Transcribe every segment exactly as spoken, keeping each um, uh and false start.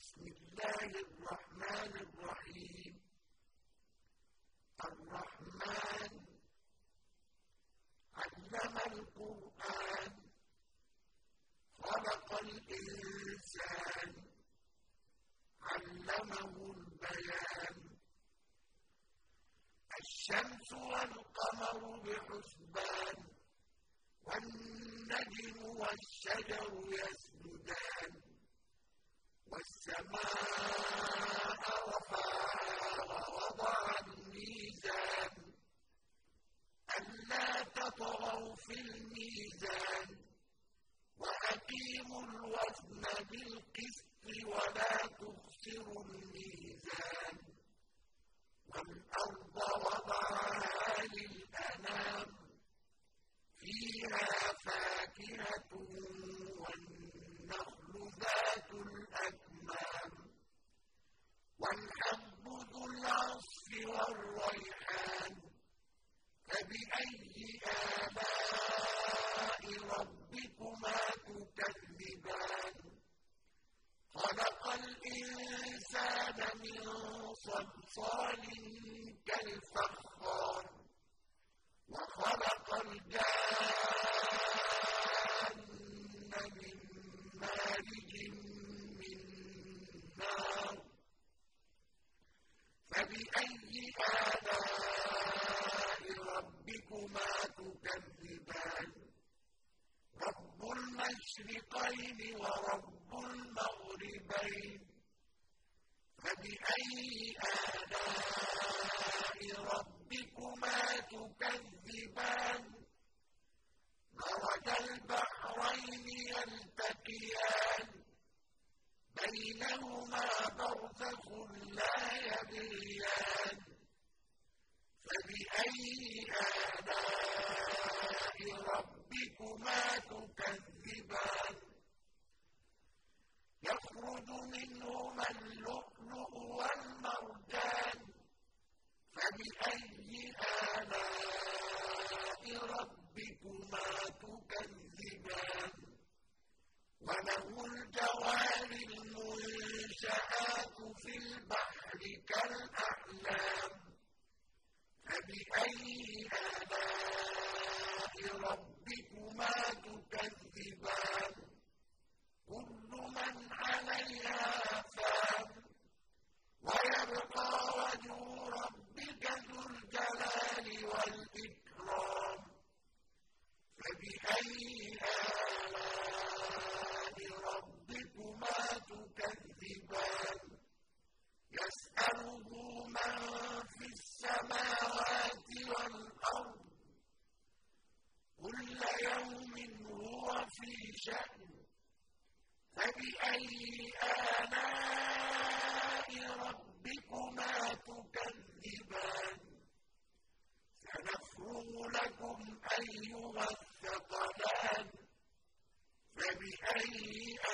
بسم الله الرحمن الرحيم. الرحمن علم القرآن خلق الإنسان علمه البيان. الشمس والقمر بحسبان والنجم والشجر يسجدان والسماء رفعها ووضع الميزان ألا تطغوا في الميزان وأقيموا الوزن بالقسط ولا تخسروا الميزان والأرض وضعها للأنام فيها فاكهة والنخل ذات الأكمام والحب ذو العصف والريحان فبأي آلاء ربكما تكذبان خلق الإنسان من صلصال كالفخار وخلق الجان من مارج من نار فبأي آلاء ربكما تكذبان رب المشرقين ورب المغربين فبأي آلاء ربكما تكذبان مرج البحرين يلتقيان بينهما برزخ لا يبغيان فبأي آلاء ربكما تكذبان يخرج منهما اللؤلؤ والمرجان فبأي آلاء ربكما تكذبان وله الجوار المنشآت في البحر كالأعلام فبأي آلاء ربكما تكذبان كل من عليها فان ويبقى وجه ربك ذو الجلال والإكرام فبأي آلاء ربكما تكذبان يسأله من في السماوات والأرض كل يوم هو في شأن فبأي آلاء ربكما تكذبان سنفرغ لكم أيها الثقلان فبأي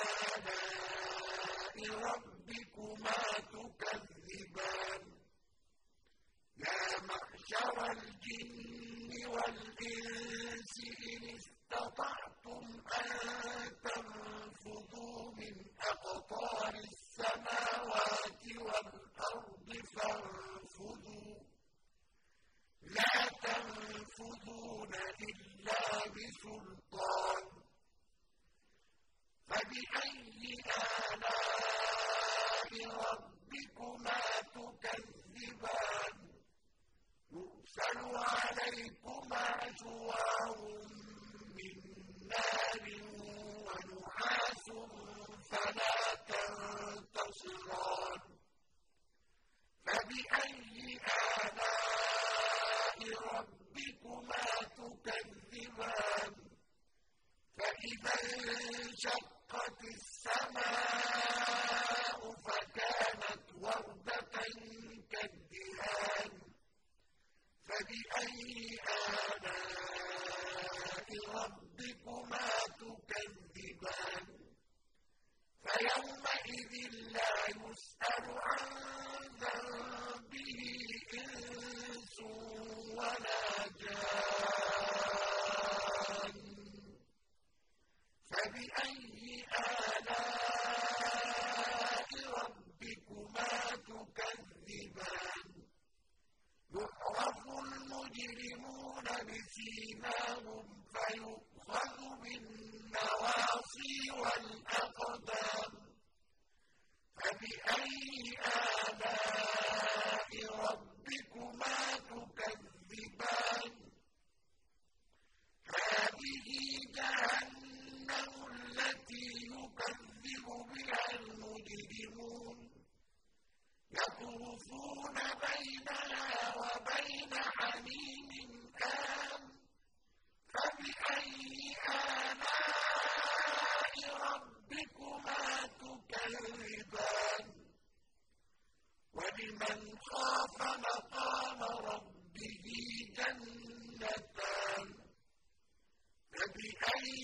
آلاء ربكما تكذبان يا معشر الجن والإنس إن استطعتم أن تنفذوا من أقطار السماوات والأرض فانفذوا لا تنفذون إلا بسلطان فبأي آلاء ربكما تكذبان يرسل عليكما شواظ فبأي آلاء ربكما تكذبان هذه جهنم التي يكذب بها المجرمون يطوفون بينها وبين حميم آن فبأي آلاء ربكما تكذبان ولمن خاف مقام ربه جنتان فبأي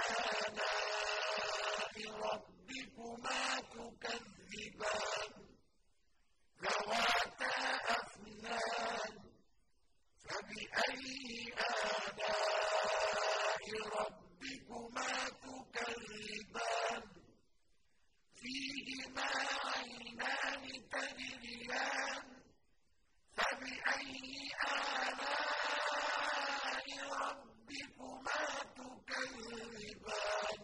آلاء ربكما تكذبان ذواتا أفنان فبأي آلاء ربكما تكذبان فيهما عينان تجريان فبأي آلاء ربكما تكذبان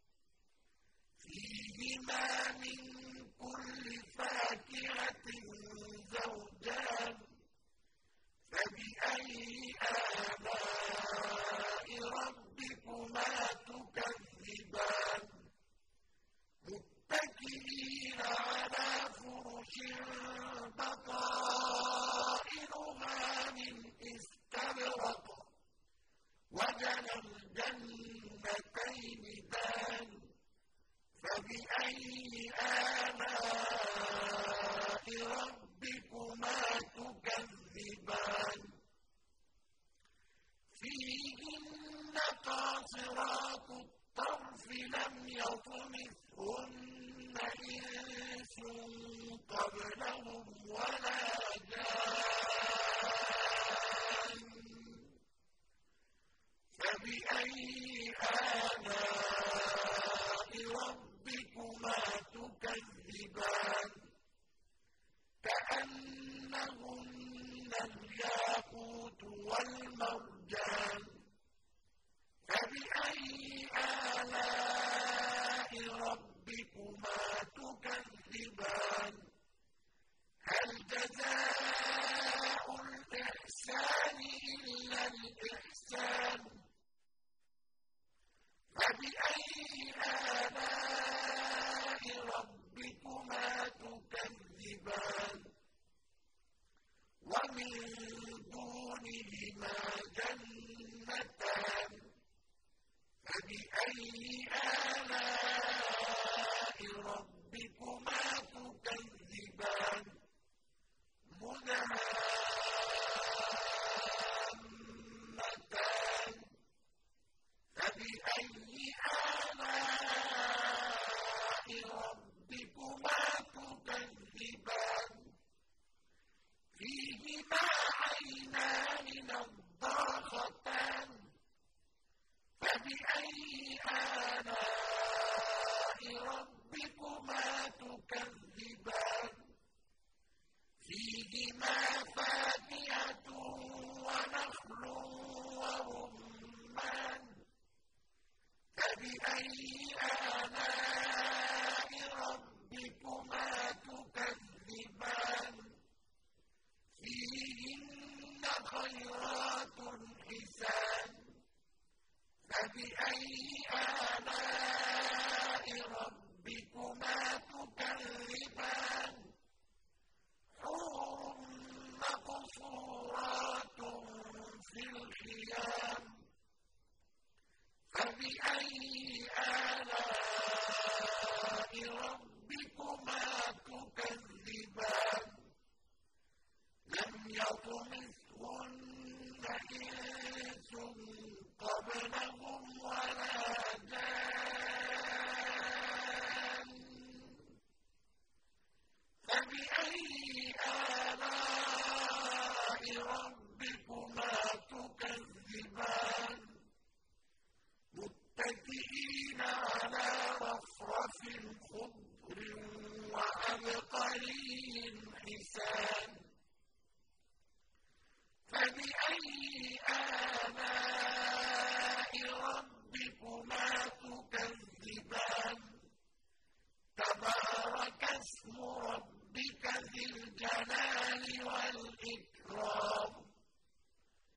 فيهما من كل فاكهة زوجان فبأي آلاء ربكما تكذبان متكئين على فرش بطائنها من استبرق وجنى الجنتين دان فبأي آلاء ربكما تكذبان فيهن قاصرات الطرف لم يطمثهن إنس قبلهم ولا جان فبأي آلاء ربكما تكذبان كأنهن الياقوت والمرجان فبأي آلاء ربكما تكذبان هل جزاء الإحسان إلا الإحسان فبأي آلاء ربكما تكذبان ومن دونهما جنتان فبأي آلاء ربكما تكذبان مدهامتان فبأي آلاء ربكما تكذبان فيهما عينان نضاختان فبأي آلاء ربكما تكذبان فيهما فاكهة ونخل ورمان فبأي آلاء ربكما تكذبان فيهن خيرات حسان فبأي آلاء ربكما تكذبان حور مقصورات في الخيام فبأي آلاء ربكما تكذبان لم يطمثهن إنس قبلهم ولا جان فبأي آلاء ربكما تكذبان متكئين على رفرف خضر وعبقري حسان فبأي آلاء ربكما تكذبان تبارك اسم رَبِّكَ ذِي الْجَلَالِ وَالْإِكْرَامِ